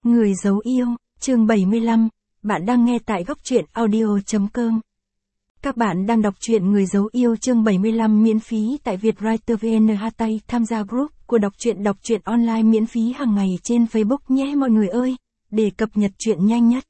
Người giấu yêu, chương 75, bạn đang nghe tại góc truyện audio.com. Các bạn đang đọc truyện Người giấu yêu chương 75 miễn phí tại Vietwriter VN. Tham gia group của đọc truyện online miễn phí hàng ngày trên Facebook nhé mọi người ơi, để cập nhật truyện nhanh nhất.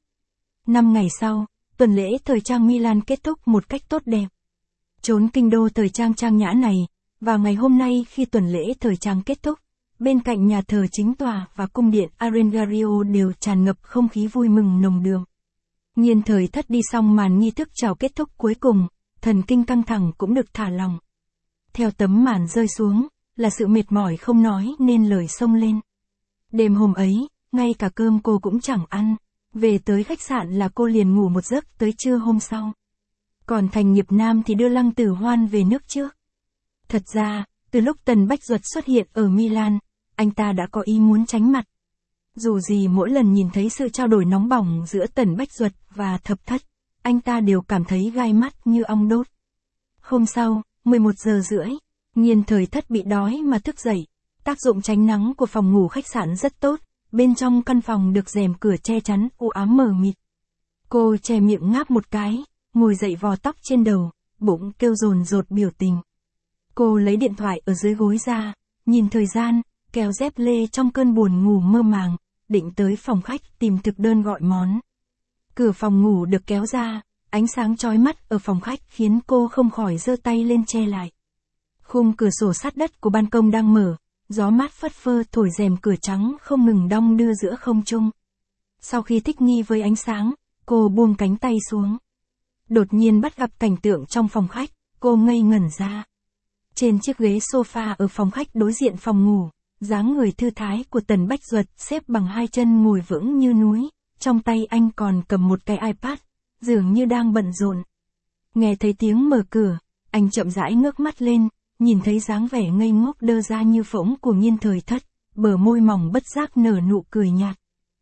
5 ngày sau, tuần lễ thời trang Milan kết thúc một cách tốt đẹp. Chốn kinh đô thời trang trang nhã này, vào ngày hôm nay khi tuần lễ thời trang kết thúc, bên cạnh nhà thờ chính tòa và cung điện Arengario đều tràn ngập không khí vui mừng nồng đượm. Nhiên Thời Thất đi xong màn nghi thức chào kết thúc cuối cùng, thần kinh căng thẳng cũng được thả lỏng. Theo tấm màn rơi xuống, là sự mệt mỏi không nói nên lời xông lên. Đêm hôm ấy, ngay cả cơm cô cũng chẳng ăn, về tới khách sạn là cô liền ngủ một giấc tới trưa hôm sau. Còn Thành Nghiệp Nam thì đưa Lăng Tử Hoan về nước trước. Thật ra, từ lúc Tần Bách Duật xuất hiện ở Milan, anh ta đã có ý muốn tránh mặt. Dù gì mỗi lần nhìn thấy sự trao đổi nóng bỏng giữa Tần Bách Duật và Thập Thất, anh ta đều cảm thấy gai mắt như ong đốt. Hôm sau, 11 giờ rưỡi, Nhiên Thời Thất bị đói mà thức dậy. Tác dụng tránh nắng của phòng ngủ khách sạn rất tốt, bên trong căn phòng được rèm cửa che chắn u ám mờ mịt. Cô che miệng ngáp một cái, ngồi dậy vò tóc trên đầu, bụng kêu dồn dột biểu tình. Cô lấy điện thoại ở dưới gối ra, nhìn thời gian, kéo dép lê trong cơn buồn ngủ mơ màng, định tới phòng khách tìm thực đơn gọi món. Cửa phòng ngủ được kéo ra, ánh sáng chói mắt ở phòng khách khiến cô không khỏi giơ tay lên che lại. Khung cửa sổ sát đất của ban công đang mở, gió mát phất phơ thổi rèm cửa trắng không ngừng đong đưa giữa không trung. Sau khi thích nghi với ánh sáng, cô buông cánh tay xuống. Đột nhiên bắt gặp cảnh tượng trong phòng khách, cô ngây ngẩn ra. Trên chiếc ghế sofa ở phòng khách đối diện phòng ngủ, dáng người thư thái của Tần Bách Duật xếp bằng hai chân ngồi vững như núi, trong tay anh còn cầm một cái iPad, dường như đang bận rộn. Nghe thấy tiếng mở cửa, anh chậm rãi ngước mắt lên, nhìn thấy dáng vẻ ngây ngốc đơ ra như phỗng của Nhiên Thời Thất, bờ môi mỏng bất giác nở nụ cười nhạt.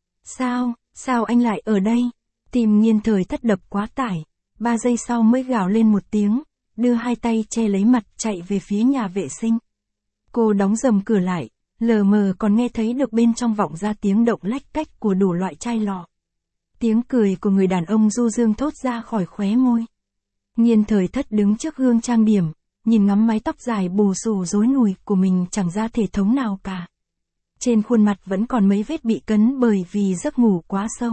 Sao anh lại ở đây? Tim Nhiên Thời Thất đập quá tải, 3 giây sau mới gào lên một tiếng, đưa hai tay che lấy mặt chạy về phía nhà vệ sinh. Cô đóng rầm cửa lại, lờ mờ còn nghe thấy được bên trong vọng ra tiếng động lách cách của đủ loại chai lọ. Tiếng cười của người đàn ông du dương thốt ra khỏi khóe môi. Nhiên Thời Thất đứng trước gương trang điểm, nhìn ngắm mái tóc dài bù xù rối nùi của mình chẳng ra thể thống nào cả. Trên khuôn mặt vẫn còn mấy vết bị cấn bởi vì giấc ngủ quá sâu.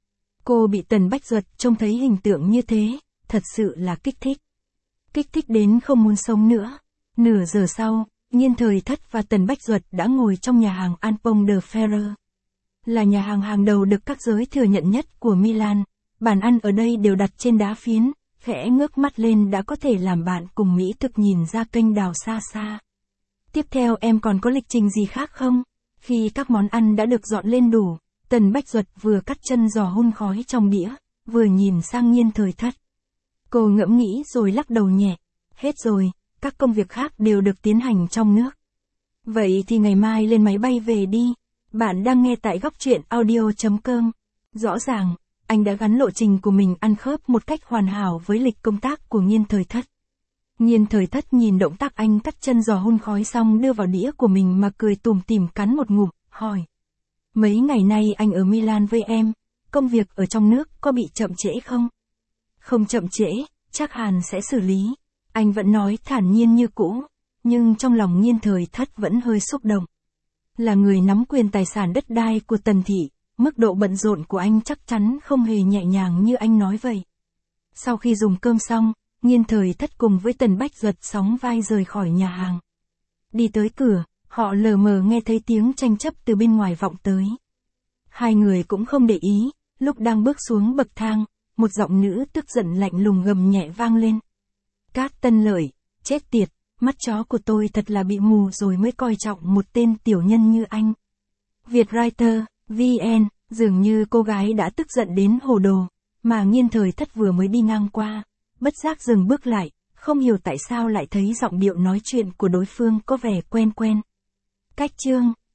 Cô bị Tần Bách Duật trông thấy hình tượng như thế, thật sự là kích thích. Kích thích đến không muốn sống nữa. Nửa giờ sau, Nhiên Thời Thất và Tần Bách Duật đã ngồi trong nhà hàng Alpong de Ferrer. Là nhà hàng hàng đầu được các giới thừa nhận nhất của Milan. Bàn ăn ở đây đều đặt trên đá phiến, khẽ ngước mắt lên đã có thể làm bạn cùng mỹ thực nhìn ra kênh đào xa xa. Tiếp theo em còn có lịch trình gì khác không? Khi các món ăn đã được dọn lên đủ, Tần Bách Duật vừa cắt chân giò hun khói trong đĩa, vừa nhìn sang Nhiên Thời Thất. Cô ngẫm nghĩ rồi lắc đầu nhẹ. Hết rồi, các công việc khác đều được tiến hành trong nước. Vậy thì ngày mai lên máy bay về đi. Bạn đang nghe tại góc truyện audio.com. Rõ ràng, anh đã gắn lộ trình của mình ăn khớp một cách hoàn hảo với lịch công tác của Nhiên Thời Thất. Nhiên Thời Thất nhìn động tác anh cắt chân giò hun khói xong đưa vào đĩa của mình mà cười tủm tỉm cắn một ngụm, hỏi. Mấy ngày nay anh ở Milan với em, công việc ở trong nước có bị chậm trễ không? Không chậm trễ, chắc Hàn sẽ xử lý. Anh vẫn nói thản nhiên như cũ, nhưng trong lòng Nhiên Thời Thất vẫn hơi xúc động. Là người nắm quyền tài sản đất đai của Tần thị, mức độ bận rộn của anh chắc chắn không hề nhẹ nhàng như anh nói vậy. Sau khi dùng cơm xong, Nhiên Thời Thất cùng với Tần Bách Duật sóng vai rời khỏi nhà hàng. Đi tới cửa, họ lờ mờ nghe thấy tiếng tranh chấp từ bên ngoài vọng tới. Hai người cũng không để ý, lúc đang bước xuống bậc thang, một giọng nữ tức giận lạnh lùng gầm nhẹ vang lên. Cát Tân Lợi, chết tiệt, mắt chó của tôi thật là bị mù rồi mới coi trọng một tên tiểu nhân như anh. Vietwriter, VN, dường như cô gái đã tức giận đến hồ đồ, mà Nhiên Thời Thất vừa mới đi ngang qua, bất giác dừng bước lại, không hiểu tại sao lại thấy giọng điệu nói chuyện của đối phương có vẻ quen quen. Cách chương,